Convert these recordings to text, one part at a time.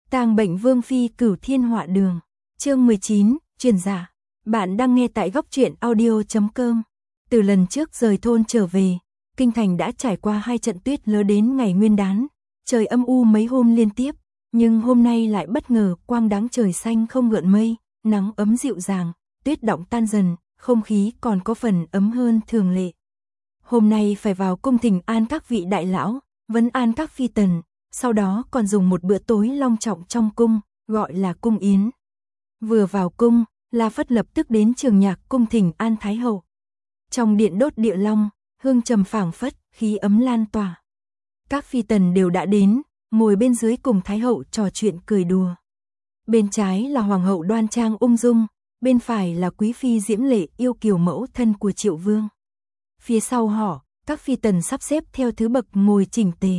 Tang bệnh Vương phi Cửu Thiên Họa Đường. Chương 19, truyền giả. Bạn đang nghe tại góc truyện audio.com. Từ lần trước rời thôn trở về, kinh thành đã trải qua 2 trận tuyết lớn đến ngày Nguyên đán, trời âm u mấy hôm liên tiếp, nhưng hôm nay lại bất ngờ quang đãng trời xanh không gợn mây, nắng ấm dịu dàng, tuyết đọng tan dần, không khí còn có phần ấm hơn thường lệ. Hôm nay phải vào cung thỉnh an các vị đại lão, vấn an các phi tần, sau đó còn dùng một bữa tối long trọng trong cung, gọi là cung yến. Vừa vào cung, La Phất lập tức đến trường nhạc cung thỉnh an thái hậu. Trong điện đốt địa long, hương trầm phảng phất, khí ấm lan tỏa. Các phi tần đều đã đến, ngồi bên dưới cùng thái hậu trò chuyện cười đùa. Bên trái là hoàng hậu đoan trang ung dung, bên phải là quý phi diễm lệ yêu kiều mẫu thân của Triệu Vương. Phía sau họ, các phi tần sắp xếp theo thứ bậc ngồi chỉnh tề.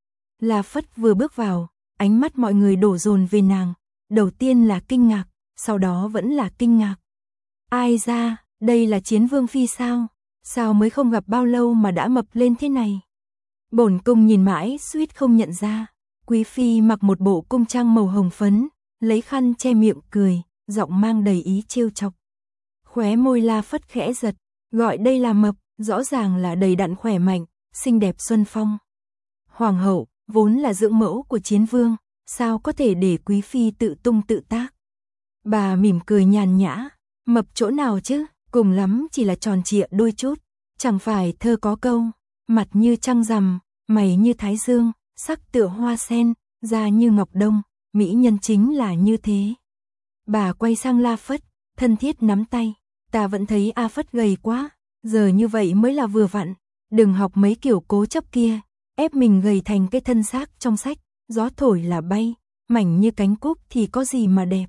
La Phất vừa bước vào, ánh mắt mọi người đổ dồn về nàng, đầu tiên là kinh ngạc, sau đó vẫn là kinh ngạc. Ai ra, đây là Chiến Vương phi sao? Sao mới không gặp bao lâu mà đã mập lên thế này? Bổn cung nhìn mãi suýt không nhận ra. Quý phi mặc một bộ cung trang màu hồng phấn, lấy khăn che miệng cười, giọng mang đầy ý trêu chọc. Khóe môi La Phất khẽ giật, gọi đây là mập, rõ ràng là đầy đặn khỏe mạnh, xinh đẹp xuân phong. Hoàng hậu, vốn là dưỡng mẫu của Chiến Vương, sao có thể để quý phi tự tung tự tác? Bà mỉm cười nhàn nhã, mập chỗ nào chứ, cùng lắm chỉ là tròn trịa đôi chút, chẳng phải thơ có câu, mặt như trăng rằm, mày như thái dương, sắc tựa hoa sen, da như ngọc đông, mỹ nhân chính là như thế. Bà quay sang La Phất, thân thiết nắm tay, ta vẫn thấy A Phất gầy quá, giờ như vậy mới là vừa vặn, đừng học mấy kiểu cố chấp kia, ép mình gầy thành cái thân xác trong sách, gió thổi là bay, mảnh như cánh cúc thì có gì mà đẹp.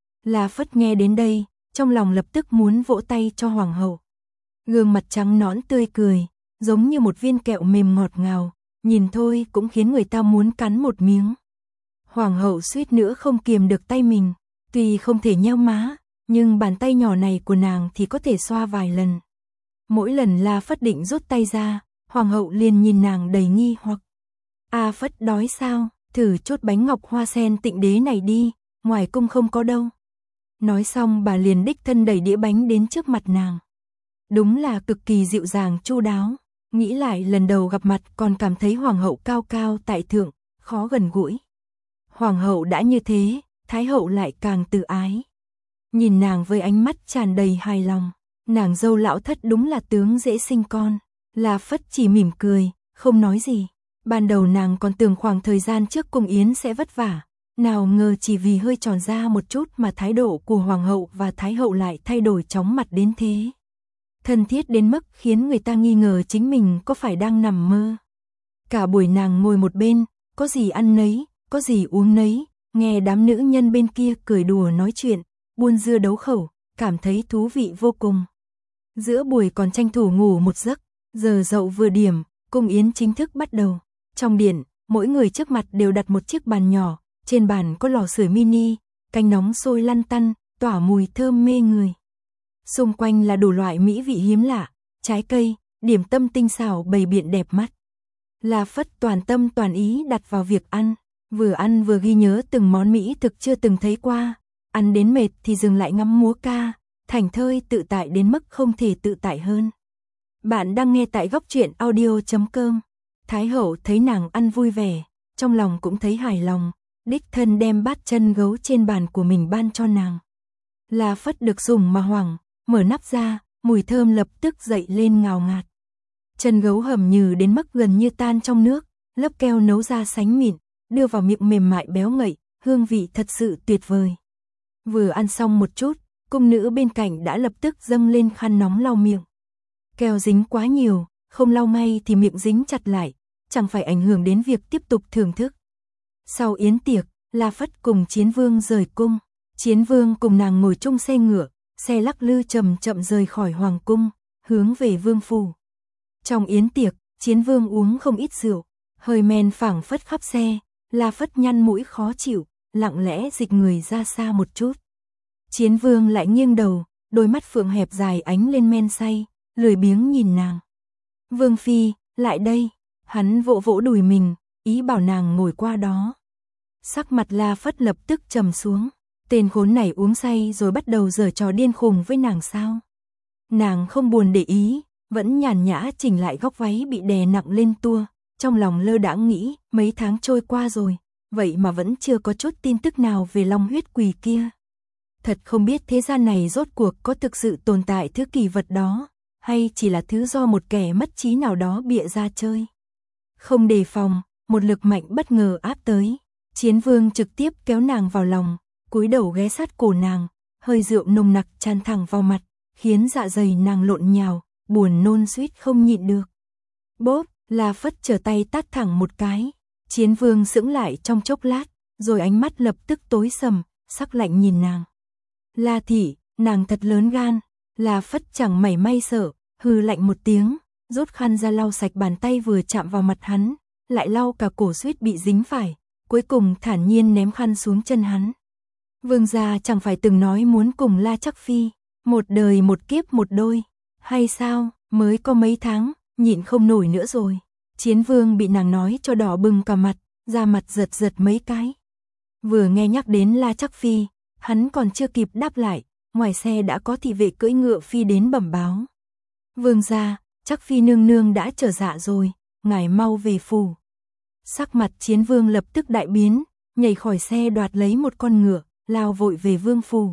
La Phất nghe đến đây, trong lòng lập tức muốn vỗ tay cho hoàng hậu. Gương mặt trắng nõn tươi cười, giống như một viên kẹo mềm ngọt ngào, nhìn thôi cũng khiến người ta muốn cắn một miếng. Hoàng hậu suýt nữa không kiềm được tay mình, tuy không thể nheo má, nhưng bàn tay nhỏ này của nàng thì có thể xoa vài lần. Mỗi lần La Phất định rút tay ra, hoàng hậu liền nhìn nàng đầy nghi hoặc. A Phất đói sao, thử chốt bánh ngọc hoa sen tịnh đế này đi, ngoài cung không có đâu. Nói xong bà liền đích thân đẩy đĩa bánh đến trước mặt nàng. Đúng là cực kỳ dịu dàng chu đáo, nghĩ lại lần đầu gặp mặt còn cảm thấy hoàng hậu cao cao tại thượng, khó gần gũi. Hoàng hậu đã như thế, thái hậu lại càng tự ái. Nhìn nàng với ánh mắt tràn đầy hài lòng, nàng dâu lão thất đúng là tướng dễ sinh con. La Phất chỉ mỉm cười, không nói gì. Ban đầu nàng còn tưởng khoảng thời gian trước cung yến sẽ vất vả, nào ngờ chỉ vì hơi tròn da một chút mà thái độ của hoàng hậu và thái hậu lại thay đổi chóng mặt đến thế. Thân thiết đến mức khiến người ta nghi ngờ chính mình có phải đang nằm mơ. Cả buổi nàng ngồi một bên, có gì ăn nấy, có gì uống nấy, nghe đám nữ nhân bên kia cười đùa nói chuyện, buôn dưa đấu khẩu, cảm thấy thú vị vô cùng. Giữa buổi còn tranh thủ ngủ một giấc, giờ dậu vừa điểm, cung yến chính thức bắt đầu. Trong điện, mỗi người trước mặt đều đặt một chiếc bàn nhỏ, trên bàn có lò sưởi mini, canh nóng sôi lăn tăn, tỏa mùi thơm mê người. Xung quanh là đủ loại mỹ vị hiếm lạ, trái cây, điểm tâm tinh xảo bày biện đẹp mắt. La Phất toàn tâm toàn ý đặt vào việc ăn vừa ghi nhớ từng món mỹ thực chưa từng thấy qua, ăn đến mệt thì dừng lại ngắm múa ca, thảnh thơi tự tại đến mức không thể tự tại hơn. Bạn đang nghe tại góc truyện audio.com. Thái hậu thấy nàng ăn vui vẻ, trong lòng cũng thấy hài lòng, đích thân đem bát chân gấu trên bàn của mình ban cho nàng. La Phất được dùng mà hoảng, mở nắp ra, mùi thơm lập tức dậy lên ngào ngạt. Chân gấu hầm nhừ đến mức gần như tan trong nước, lớp keo nấu ra sánh mịn, đưa vào miệng mềm mại béo ngậy, hương vị thật sự tuyệt vời. Vừa ăn xong một chút, cung nữ bên cạnh đã lập tức dâng lên khăn nóng lau miệng. Keo dính quá nhiều, không lau ngay thì miệng dính chặt lại, chẳng phải ảnh hưởng đến việc tiếp tục thưởng thức. Sau yến tiệc, La Phất cùng Chiến Vương rời cung. Chiến Vương cùng nàng ngồi chung xe ngựa, xe lắc lư chậm chậm rời khỏi hoàng cung, hướng về vương phủ. Trong yến tiệc, Chiến Vương uống không ít rượu, hơi men phảng phất khắp xe, La Phất nhăn mũi khó chịu, lặng lẽ dịch người ra xa một chút. Chiến Vương lại nghiêng đầu, đôi mắt phượng hẹp dài ánh lên men say, lười biếng nhìn nàng. Vương phi, lại đây, hắn vỗ vỗ đùi mình, ý bảo nàng ngồi qua đó. Sắc mặt La Phất lập tức trầm xuống. Tên khốn này uống say rồi bắt đầu giở trò điên khùng với nàng sao? Nàng không buồn để ý, vẫn nhàn nhã chỉnh lại góc váy bị đè nặng lên tua, trong lòng lơ đãng nghĩ, mấy tháng trôi qua rồi, vậy mà vẫn chưa có chút tin tức nào về long huyết quỷ kia. Thật không biết thế gian này rốt cuộc có thực sự tồn tại thứ kỳ vật đó, hay chỉ là thứ do một kẻ mất trí nào đó bịa ra chơi. Không đề phòng, một lực mạnh bất ngờ áp tới, Chiến Vương trực tiếp kéo nàng vào lòng, cúi đầu ghé sát cổ nàng, hơi rượu nồng nặc tràn thẳng vào mặt, khiến dạ dày nàng lộn nhào, buồn nôn suýt không nhịn được. Bốp, La Phất trở tay tát thẳng một cái, Chiến Vương sững lại trong chốc lát, rồi ánh mắt lập tức tối sầm, sắc lạnh nhìn nàng. La thị, nàng thật lớn gan. La Phất chẳng mảy may sợ, hừ lạnh một tiếng, rút khăn ra lau sạch bàn tay vừa chạm vào mặt hắn, lại lau cả cổ suýt bị dính phải, cuối cùng thản nhiên ném khăn xuống chân hắn. Vương gia chẳng phải từng nói muốn cùng La Trắc Phi, một đời một kiếp một đôi, hay sao, mới có mấy tháng, nhịn không nổi nữa rồi. Chiến Vương bị nàng nói cho đỏ bừng cả mặt, da mặt giật giật mấy cái. Vừa nghe nhắc đến La Trắc Phi, hắn còn chưa kịp đáp lại, ngoài xe đã có thị vệ cưỡi ngựa phi đến bẩm báo. Vương gia, Trắc Phi nương nương đã trở dạ rồi, ngài mau về phủ. Sắc mặt Chiến Vương lập tức đại biến, nhảy khỏi xe đoạt lấy một con ngựa, lao vội về vương phủ.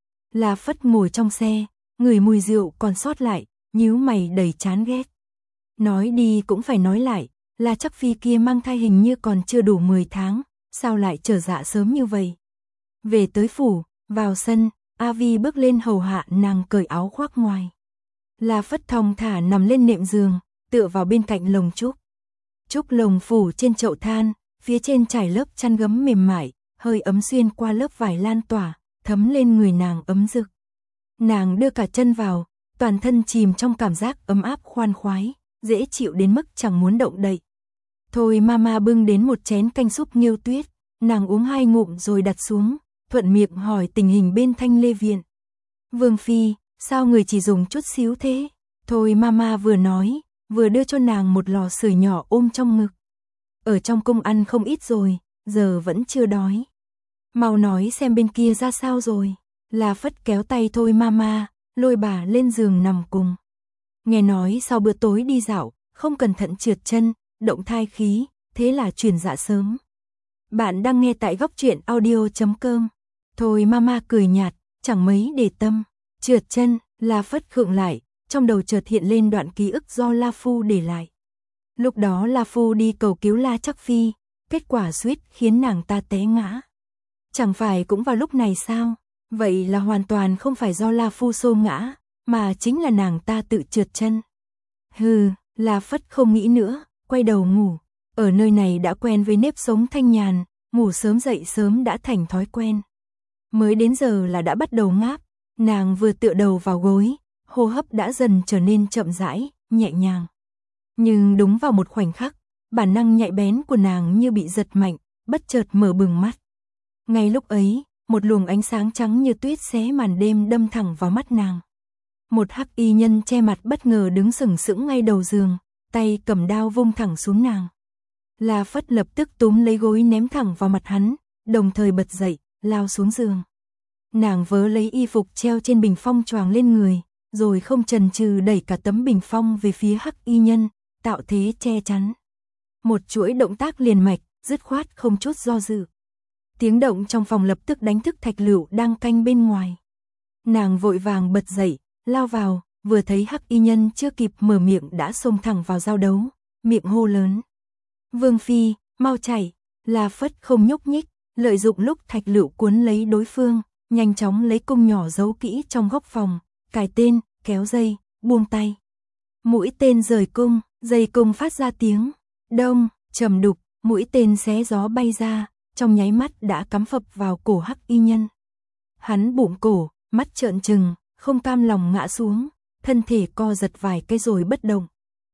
La Phất ngồi trong xe, ngửi mùi rượu còn sót lại, nhíu mày đầy chán ghét. Nói đi cũng phải nói lại, La Trắc Phi kia mang thai hình như còn chưa đủ 10 tháng, sao lại trở dạ sớm như vậy? Về tới phủ, vào sân, A Vi bước lên hầu hạ nàng cởi áo khoác ngoài. La Phất thong thả nằm lên nệm giường, tựa vào bên cạnh lồng trúc. Trúc lồng phủ trên chậu than, phía trên trải lớp chăn gấm mềm mại, hơi ấm xuyên qua lớp vải lan tỏa, thấm lên người nàng ấm rực. Nàng đưa cả chân vào, toàn thân chìm trong cảm giác ấm áp khoan khoái, dễ chịu đến mức chẳng muốn động đậy. Thôi mama bưng đến một chén canh súp nghêu tuyết, nàng uống 2 ngụm rồi đặt xuống, thuận miệng hỏi tình hình bên Thanh Lê Viện. Vương phi, sao người chỉ dùng chút xíu thế? Thôi mama vừa nói, vừa đưa cho nàng một lò sưởi nhỏ ôm trong ngực. Ở trong cung ăn không ít rồi, giờ vẫn chưa đói. Mau nói xem bên kia ra sao rồi. La Phất kéo tay Thôi mama, lôi bà lên giường nằm cùng. Nghe nói sau bữa tối đi dạo, không cẩn thận trượt chân, động thai khí, thế là chuyển dạ sớm. Bạn đang nghe tại góc truyện audio.com. Thôi mama cười nhạt, chẳng mấy để tâm. Trượt chân, La Phất khựng lại, trong đầu chợt hiện lên đoạn ký ức do La Phu để lại. Lúc đó La Phu đi cầu cứu La Trắc Phi, kết quả suýt khiến nàng ta té ngã. Chẳng phải cũng vào lúc này sao? Vậy là hoàn toàn không phải do La Phu xô ngã, mà chính là nàng ta tự trượt chân. Hừ, La Phất không nghĩ nữa, quay đầu ngủ. Ở nơi này đã quen với nếp sống thanh nhàn, ngủ sớm dậy sớm đã thành thói quen. Mới đến giờ là đã bắt đầu ngáp, nàng vừa tựa đầu vào gối, hô hấp đã dần trở nên chậm rãi, nhẹ nhàng. Nhưng đúng vào một khoảnh khắc, bản năng nhạy bén của nàng như bị giật mạnh, bất chợt mở bừng mắt. Ngay lúc ấy, một luồng ánh sáng trắng như tuyết xé màn đêm đâm thẳng vào mắt nàng. Một hắc y nhân che mặt bất ngờ đứng sừng sững ngay đầu giường, tay cầm đao vung thẳng xuống nàng. La Phất lập tức túm lấy gối ném thẳng vào mặt hắn, đồng thời bật dậy, lao xuống giường. Nàng vớ lấy y phục treo trên bình phong choàng lên người, rồi không chần chừ đẩy cả tấm bình phong về phía hắc y nhân, tạo thế che chắn. Một chuỗi động tác liền mạch, dứt khoát không chút do dự. Tiếng động trong phòng lập tức đánh thức Thạch Lựu đang canh bên ngoài. Nàng vội vàng bật dậy, lao vào, vừa thấy hắc y nhân chưa kịp mở miệng đã xông thẳng vào giao đấu, miệng hô lớn. Vương phi, mau chạy. La Phất không nhúc nhích, lợi dụng lúc Thạch Lựu cuốn lấy đối phương, nhanh chóng lấy cung nhỏ giấu kỹ trong góc phòng, cài tên, kéo dây, buông tay. Mũi tên rời cung, dây cung phát ra tiếng đông, trầm đục, mũi tên xé gió bay ra, trong nháy mắt đã cắm phập vào cổ hắc y nhân. Hắn bụng cổ, mắt trợn trừng, không cam lòng ngã xuống, thân thể co giật vài cái rồi bất động.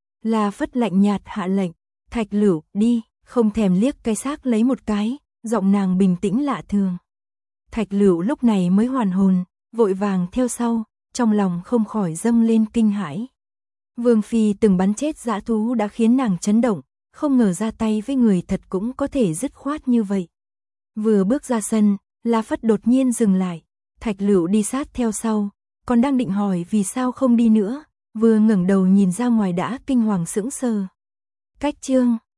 La Phất lạnh nhạt hạ lệnh, Thạch Lựu, đi, không thèm liếc cái xác lấy một cái, giọng nàng bình tĩnh lạ thường. Thạch Lựu lúc này mới hoàn hồn, vội vàng theo sau, trong lòng không khỏi dâng lên kinh hãi. Vương phi từng bắn chết dã thú đã khiến nàng chấn động, không ngờ ra tay với người thật cũng có thể dứt khoát như vậy. Vừa bước ra sân, La Phất đột nhiên dừng lại. Thạch Lựu đi sát theo sau, còn đang định hỏi vì sao không đi nữa, vừa ngẩng đầu nhìn ra ngoài đã kinh hoàng sững sờ. Cách chương